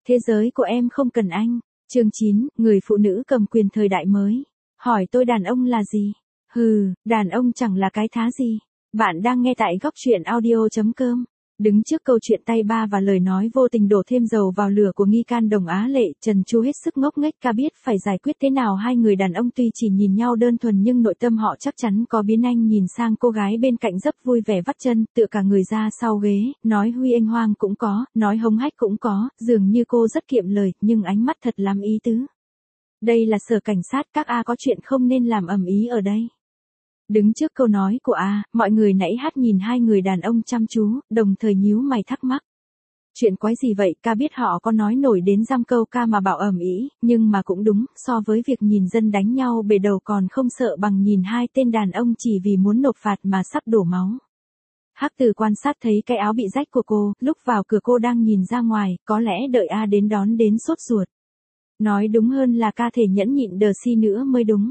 Thế giới của em không cần anh. Chương 9, người phụ nữ cầm quyền thời đại mới. Hỏi tôi đàn ông là gì? Hừ, đàn ông chẳng là cái thá gì. Bạn đang nghe tại góc truyện audio.com. Đứng trước câu chuyện tay ba và lời nói vô tình đổ thêm dầu vào lửa của nghi can Đồng Á Lệ, Trần Chu hết sức ngốc nghếch ca biết phải giải quyết thế nào. Hai người đàn ông tuy chỉ nhìn nhau đơn thuần nhưng nội tâm họ chắc chắn có biến. Anh nhìn sang cô gái bên cạnh rất vui vẻ vắt chân, tựa cả người ra sau ghế, nói huy anh hoang cũng có, nói hống hách cũng có, dường như cô rất kiệm lời, nhưng ánh mắt thật lắm ý tứ. Đây là sở cảnh sát, các A có chuyện không nên làm ầm ĩ ở đây. Đứng trước câu nói của A, mọi người nãy hát nhìn hai người đàn ông chăm chú, đồng thời nhíu mày thắc mắc. Chuyện quái gì vậy? Ca biết họ có nói nổi đến giam câu ca mà bảo ầm ĩ, nhưng mà cũng đúng, so với việc nhìn dân đánh nhau bể đầu còn không sợ bằng nhìn hai tên đàn ông chỉ vì muốn nộp phạt mà sắp đổ máu. Hắc Từ quan sát thấy cái áo bị rách của cô, lúc vào cửa cô đang nhìn ra ngoài, có lẽ đợi A đến đón đến sốt ruột. Nói đúng hơn là ca thể nhẫn nhịn đờ si nữa mới đúng.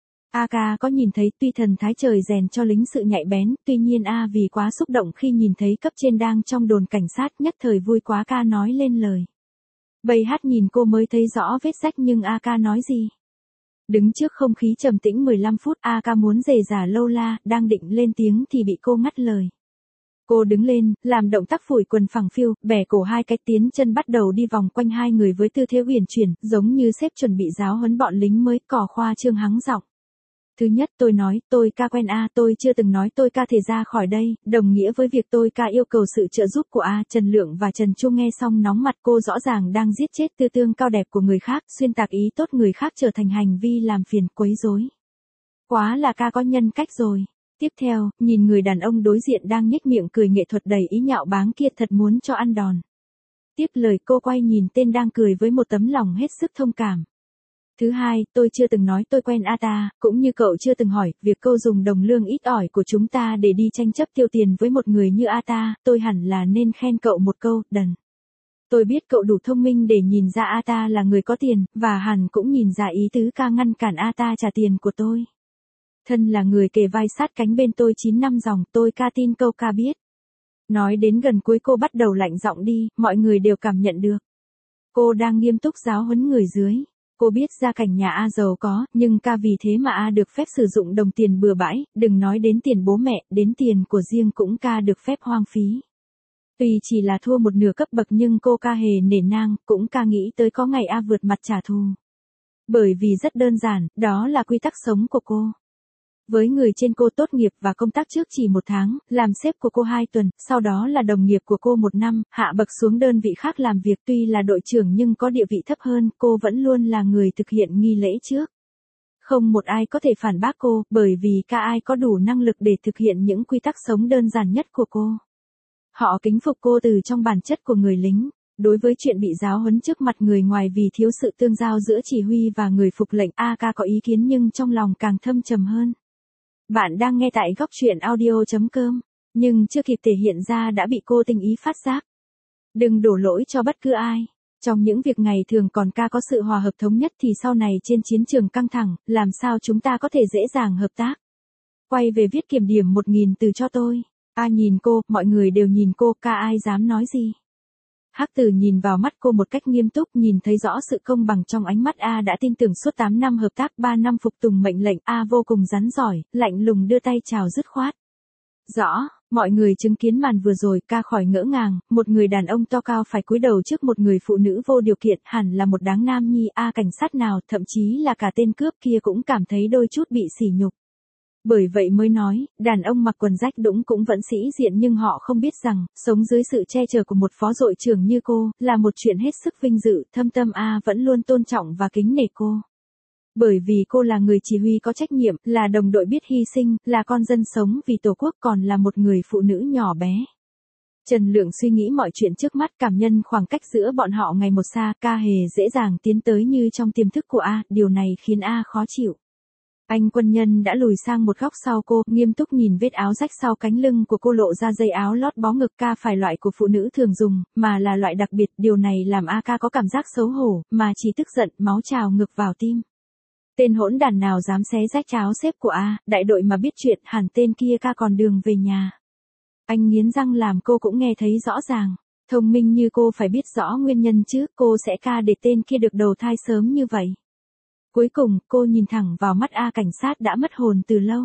A ca có nhìn thấy tuy thần thái trời rèn cho lính sự nhạy bén, tuy nhiên A vì quá xúc động khi nhìn thấy cấp trên đang trong đồn cảnh sát nhất thời vui quá ca nói lên lời. Bầy hát nhìn cô mới thấy rõ vết rách nhưng A ca nói gì? Đứng trước không khí trầm tĩnh 15 phút A ca muốn rề rả lâu la, đang định lên tiếng thì bị cô ngắt lời. Cô đứng lên, làm động tác phủi quần phẳng phiu, bẻ cổ hai cái tiến chân bắt đầu đi vòng quanh hai người với tư thế uyển chuyển, giống như sếp chuẩn bị giáo huấn bọn lính mới, cò khoa trương hắng giọng. Thứ nhất tôi nói, tôi ca quen A, tôi chưa từng nói tôi ca thể ra khỏi đây, đồng nghĩa với việc tôi ca yêu cầu sự trợ giúp của A. Trần Lượng và Trần Chu nghe xong nóng mặt, cô rõ ràng đang giết chết tư tương cao đẹp của người khác, xuyên tạc ý tốt người khác trở thành hành vi làm phiền quấy rối. Quá là ca có nhân cách rồi. Tiếp theo, nhìn người đàn ông đối diện đang nhếch miệng cười nghệ thuật đầy ý nhạo báng kia thật muốn cho ăn đòn. Tiếp lời cô quay nhìn tên đang cười với một tấm lòng hết sức thông cảm. Thứ hai, tôi chưa từng nói tôi quen A ta, cũng như cậu chưa từng hỏi, việc câu dùng đồng lương ít ỏi của chúng ta để đi tranh chấp tiêu tiền với một người như A ta, tôi hẳn là nên khen cậu một câu, đần. Tôi biết cậu đủ thông minh để nhìn ra A ta là người có tiền, và hẳn cũng nhìn ra ý tứ ca ngăn cản A ta trả tiền của tôi. Thân là người kề vai sát cánh bên tôi 9 năm dòng, tôi ca tin câu ca biết. Nói đến gần cuối cô bắt đầu lạnh giọng đi, mọi người đều cảm nhận được. Cô đang nghiêm túc giáo huấn người dưới. Cô biết gia cảnh nhà A giàu có, nhưng ca vì thế mà A được phép sử dụng đồng tiền bừa bãi, đừng nói đến tiền bố mẹ, đến tiền của riêng cũng ca được phép hoang phí. Tuy chỉ là thua một nửa cấp bậc nhưng cô ca hề nể nang, cũng ca nghĩ tới có ngày A vượt mặt trả thù. Bởi vì rất đơn giản, đó là quy tắc sống của cô. Với người trên cô tốt nghiệp và công tác trước chỉ 1 tháng, làm sếp của cô 2 tuần, sau đó là đồng nghiệp của cô 1 năm, hạ bậc xuống đơn vị khác làm việc tuy là đội trưởng nhưng có địa vị thấp hơn, cô vẫn luôn là người thực hiện nghi lễ trước. Không một ai có thể phản bác cô, bởi vì cả ai có đủ năng lực để thực hiện những quy tắc sống đơn giản nhất của cô. Họ kính phục cô từ trong bản chất của người lính. Đối với chuyện bị giáo huấn trước mặt người ngoài vì thiếu sự tương giao giữa chỉ huy và người phục lệnh, A ca có ý kiến nhưng trong lòng càng thâm trầm hơn. Bạn đang nghe tại góc truyện audio.com, nhưng chưa kịp thể hiện ra đã bị cô tình ý phát giác. Đừng đổ lỗi cho bất cứ ai. Trong những việc ngày thường còn ca có sự hòa hợp thống nhất thì sau này trên chiến trường căng thẳng, làm sao chúng ta có thể dễ dàng hợp tác. Quay về viết kiểm điểm 1000 từ cho tôi. A nhìn cô, mọi người đều nhìn cô, ca ai dám nói gì. Hắc Từ nhìn vào mắt cô một cách nghiêm túc, nhìn thấy rõ sự công bằng trong ánh mắt A đã tin tưởng suốt 8 năm hợp tác, 3 năm phục tùng mệnh lệnh, A vô cùng rắn giỏi, lạnh lùng đưa tay chào dứt khoát. Rõ, mọi người chứng kiến màn vừa rồi, ca khỏi ngỡ ngàng, một người đàn ông to cao phải cúi đầu trước một người phụ nữ vô điều kiện, hẳn là một đáng nam nhi. A cảnh sát nào, thậm chí là cả tên cướp kia cũng cảm thấy đôi chút bị sỉ nhục. Bởi vậy mới nói, đàn ông mặc quần rách đũng cũng vẫn sĩ diện nhưng họ không biết rằng, sống dưới sự che chở của một phó đội trưởng như cô, là một chuyện hết sức vinh dự, thâm tâm A vẫn luôn tôn trọng và kính nể cô. Bởi vì cô là người chỉ huy có trách nhiệm, là đồng đội biết hy sinh, là con dân sống vì Tổ quốc còn là một người phụ nữ nhỏ bé. Trần Lượng suy nghĩ mọi chuyện trước mắt, cảm nhận khoảng cách giữa bọn họ ngày một xa, ca hề dễ dàng tiến tới như trong tiềm thức của A, điều này khiến A khó chịu. Anh quân nhân đã lùi sang một góc sau cô, nghiêm túc nhìn vết áo rách sau cánh lưng của cô, lộ ra dây áo lót bó ngực. Ca phải loại của phụ nữ thường dùng, mà là loại đặc biệt, điều này làm A ca có cảm giác xấu hổ, mà chỉ tức giận, máu trào ngược vào tim. Tên hỗn đản nào dám xé rách áo xếp của A, đại đội mà biết chuyện, hẳn tên kia ca còn đường về nhà. Anh nghiến răng làm cô cũng nghe thấy rõ ràng. Thông minh như cô phải biết rõ nguyên nhân chứ, cô sẽ ca để tên kia được đầu thai sớm như vậy. Cuối cùng, cô nhìn thẳng vào mắt A cảnh sát đã mất hồn từ lâu.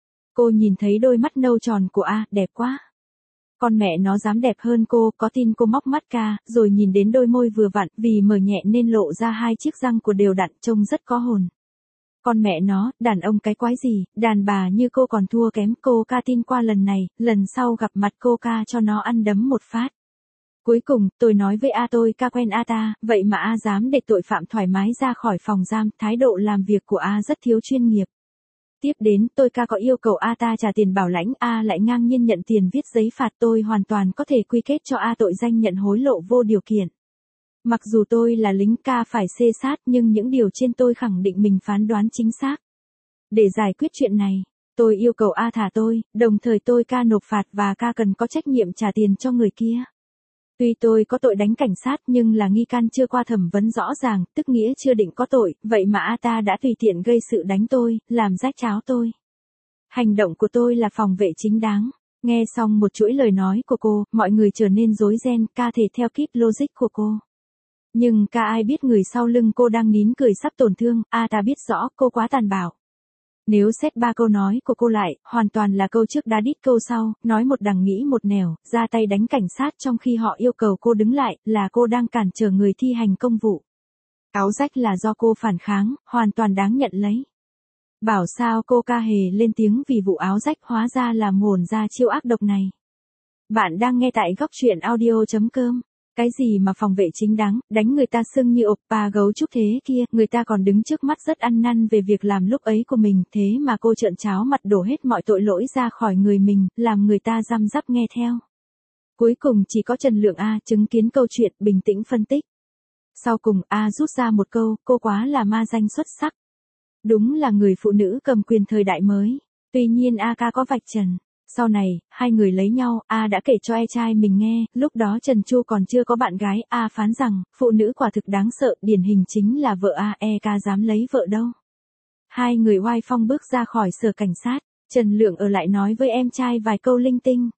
Cô nhìn thấy đôi mắt nâu tròn của A, đẹp quá. Con mẹ nó dám đẹp hơn cô, có tin cô móc mắt ca, rồi nhìn đến đôi môi vừa vặn, vì mở nhẹ nên lộ ra hai chiếc răng của đều đặn, trông rất có hồn. Con mẹ nó, đàn ông cái quái gì, đàn bà như cô còn thua kém, cô ca tin qua lần này, lần sau gặp mặt cô ca cho nó ăn đấm một phát. Cuối cùng, tôi nói với A tôi ca quen A ta, vậy mà A dám để tội phạm thoải mái ra khỏi phòng giam, thái độ làm việc của A rất thiếu chuyên nghiệp. Tiếp đến, tôi ca có yêu cầu A ta trả tiền bảo lãnh, A lại ngang nhiên nhận tiền viết giấy phạt, tôi hoàn toàn có thể quy kết cho A tội danh nhận hối lộ vô điều kiện. Mặc dù tôi là lính ca phải xê sát nhưng những điều trên tôi khẳng định mình phán đoán chính xác. Để giải quyết chuyện này, tôi yêu cầu A thả tôi, đồng thời tôi ca nộp phạt và ca cần có trách nhiệm trả tiền cho người kia. Tuy tôi có tội đánh cảnh sát nhưng là nghi can chưa qua thẩm vấn rõ ràng, tức nghĩa chưa định có tội, vậy mà A ta đã tùy tiện gây sự đánh tôi, làm rách cháo tôi. Hành động của tôi là phòng vệ chính đáng. Nghe xong một chuỗi lời nói của cô, mọi người trở nên rối ren, ca thể theo kíp logic của cô. Nhưng ca ai biết người sau lưng cô đang nín cười sắp tổn thương, A ta biết rõ cô quá tàn bạo. Nếu xét ba câu nói của cô lại, hoàn toàn là câu trước đá đít câu sau, nói một đằng nghĩ một nẻo, ra tay đánh cảnh sát trong khi họ yêu cầu cô đứng lại, là cô đang cản trở người thi hành công vụ. Áo rách là do cô phản kháng, hoàn toàn đáng nhận lấy. Bảo sao cô ca hề lên tiếng vì vụ áo rách, hóa ra là mồn ra chiêu ác độc này. Bạn đang nghe tại góc truyện audio.com. Cái gì mà phòng vệ chính đáng, đánh người ta sưng như oppa gấu trúc thế kia, người ta còn đứng trước mắt rất ăn năn về việc làm lúc ấy của mình, thế mà cô trợn tráo mặt đổ hết mọi tội lỗi ra khỏi người mình, làm người ta răm rắp nghe theo. Cuối cùng chỉ có Trần Lượng A chứng kiến câu chuyện, bình tĩnh phân tích. Sau cùng A rút ra một câu, cô quá là ma danh xuất sắc. Đúng là người phụ nữ cầm quyền thời đại mới. Tuy nhiên A ca có vạch trần. Sau này, hai người lấy nhau, A đã kể cho em trai mình nghe, lúc đó Trần Chu còn chưa có bạn gái, A phán rằng, phụ nữ quả thực đáng sợ, điển hình chính là vợ A, ca dám lấy vợ đâu. Hai người oai phong bước ra khỏi sở cảnh sát, Trần Lượng ở lại nói với em trai vài câu linh tinh.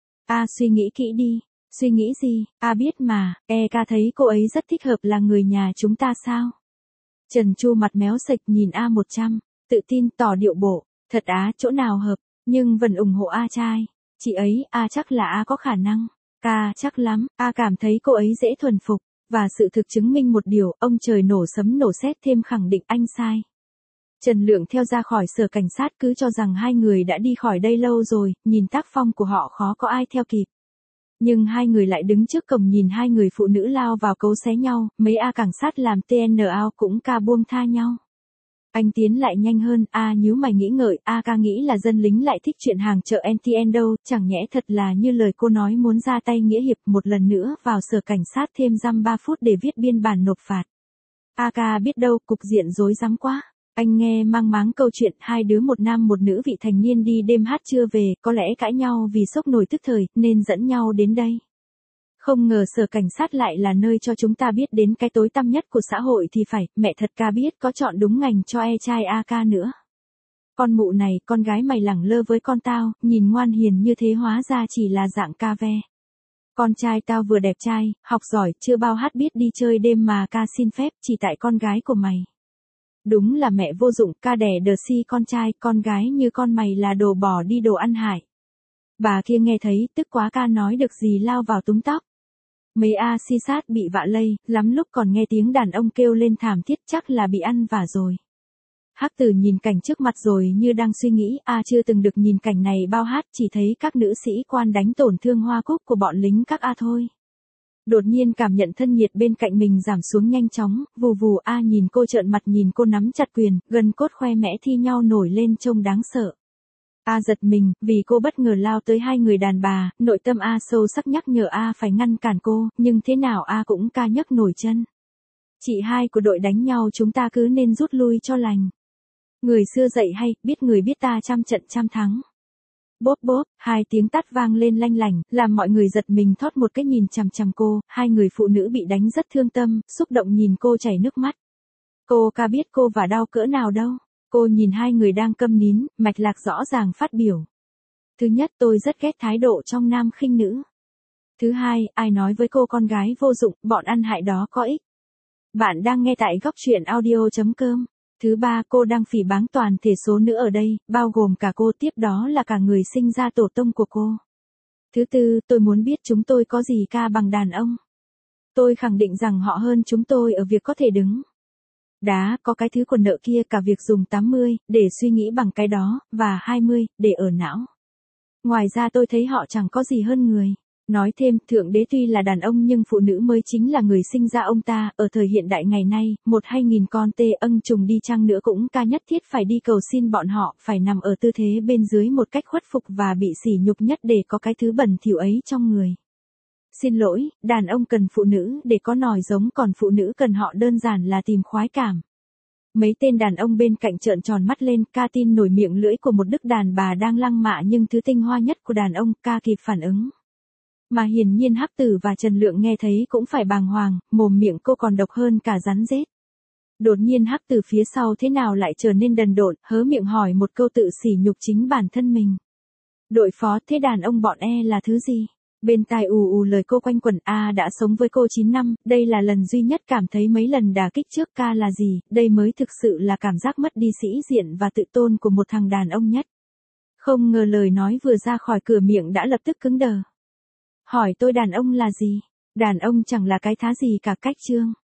A suy nghĩ kỹ đi, suy nghĩ gì, A biết mà, ca thấy cô ấy rất thích hợp là người nhà chúng ta sao? Trần Chu mặt méo sệch nhìn A100, tự tin tỏ điệu bộ, thật á, chỗ nào hợp. Nhưng vẫn ủng hộ A trai. Chị ấy, A chắc là A có khả năng. Ca chắc lắm, A cảm thấy cô ấy dễ thuần phục. Và sự thực chứng minh một điều, ông trời nổ sấm nổ sét thêm khẳng định anh sai. Trần Lượng theo ra khỏi sở cảnh sát cứ cho rằng hai người đã đi khỏi đây lâu rồi, nhìn tác phong của họ khó có ai theo kịp. Nhưng hai người lại đứng trước cổng nhìn hai người phụ nữ lao vào cấu xé nhau, mấy A cảnh sát làm TNA cũng ca buông tha nhau. Anh tiến lại nhanh hơn, A nhíu mày nghĩ ngợi, A ca nghĩ là dân lính lại thích chuyện hàng chợ NTN đâu, chẳng nhẽ thật là như lời cô nói muốn ra tay nghĩa hiệp một lần nữa vào sở cảnh sát thêm dăm 3 phút để viết biên bản nộp phạt. A ca biết đâu, cục diện rối rắm quá. Anh nghe mang máng câu chuyện hai đứa một nam một nữ vị thành niên đi đêm hát trưa về, có lẽ cãi nhau vì sốc nổi tức thời, nên dẫn nhau đến đây. Không ngờ sở cảnh sát lại là nơi cho chúng ta biết đến cái tối tăm nhất của xã hội thì phải, mẹ thật ca biết có chọn đúng ngành cho trai A ca nữa. Con mụ này, con gái mày lẳng lơ với con tao, nhìn ngoan hiền như thế hóa ra chỉ là dạng ca ve. Con trai tao vừa đẹp trai, học giỏi, chưa bao hát biết đi chơi đêm mà ca xin phép chỉ tại con gái của mày. Đúng là mẹ vô dụng, ca đẻ đờ si con gái như con mày là đồ bỏ đi đồ ăn hại. Bà kia nghe thấy, tức quá ca nói được gì lao vào túm tóc. Mấy A si sát bị vạ lây, lắm lúc còn nghe tiếng đàn ông kêu lên thảm thiết chắc là bị ăn vả rồi. Hắc Tử nhìn cảnh trước mặt rồi như đang suy nghĩ, A chưa từng được nhìn cảnh này bao hát, chỉ thấy các nữ sĩ quan đánh tổn thương hoa cúc của bọn lính các A thôi. Đột nhiên cảm nhận thân nhiệt bên cạnh mình giảm xuống nhanh chóng, vù vù A nhìn cô trợn mặt nhìn cô nắm chặt quyền, gần cốt khoe mẽ thi nhau nổi lên trông đáng sợ. A giật mình, vì cô bất ngờ lao tới hai người đàn bà, nội tâm A sâu sắc nhắc nhở A phải ngăn cản cô, nhưng thế nào A cũng ca nhấc nổi chân. Chị hai của đội đánh nhau chúng ta cứ nên rút lui cho lành. Người xưa dạy hay, biết người biết ta trăm trận trăm thắng. Bốp bốp, hai tiếng tát vang lên lanh lảnh, làm mọi người giật mình thót một cái nhìn chằm chằm cô, hai người phụ nữ bị đánh rất thương tâm, xúc động nhìn cô chảy nước mắt. Cô ca biết cô và đau cỡ nào đâu. Cô nhìn hai người đang câm nín, mạch lạc rõ ràng phát biểu. Thứ nhất tôi rất ghét thái độ trong nam khinh nữ. Thứ hai, ai nói với cô con gái vô dụng, bọn ăn hại đó có ích. Bạn đang nghe tại góc truyện audio.com. Thứ ba, cô đang phỉ báng toàn thể số nữ ở đây, bao gồm cả cô, tiếp đó là cả người sinh ra tổ tông của cô. Thứ tư, tôi muốn biết chúng tôi có gì ca bằng đàn ông. Tôi khẳng định rằng họ hơn chúng tôi ở việc có thể đứng đá, có cái thứ quần nợ kia, cả việc dùng 80, để suy nghĩ bằng cái đó, và 20, để ở não. Ngoài ra tôi thấy họ chẳng có gì hơn người. Nói thêm, Thượng Đế tuy là đàn ông nhưng phụ nữ mới chính là người sinh ra ông ta, ở thời hiện đại ngày nay, 1-2 nghìn con tê âng trùng đi chăng nữa cũng ca nhất thiết phải đi cầu xin bọn họ, phải nằm ở tư thế bên dưới một cách khuất phục và bị sỉ nhục nhất để có cái thứ bẩn thỉu ấy trong người. Xin lỗi, đàn ông cần phụ nữ để có nòi giống, còn phụ nữ cần họ đơn giản là tìm khoái cảm. Mấy tên đàn ông bên cạnh trợn tròn mắt lên, ca tin nổi miệng lưỡi của một đức đàn bà đang lăng mạ nhưng thứ tinh hoa nhất của đàn ông, ca kịp phản ứng. Mà hiển nhiên Hắc Tử và Trần Lượng nghe thấy cũng phải bàng hoàng, mồm miệng cô còn độc hơn cả rắn rết. Đột nhiên Hắc Tử phía sau thế nào lại trở nên đần độn, hớ miệng hỏi một câu tự sỉ nhục chính bản thân mình. Đội phó, thế đàn ông bọn là thứ gì? Bên tai ù lời cô quanh quẩn, đã sống với cô 9 năm, đây là lần duy nhất cảm thấy mấy lần đả kích trước ca là gì, đây mới thực sự là cảm giác mất đi sĩ diện và tự tôn của một thằng đàn ông nhất. Không ngờ lời nói vừa ra khỏi cửa miệng đã lập tức cứng đờ. Hỏi tôi đàn ông là gì? Đàn ông chẳng là cái thá gì cả, cách chương.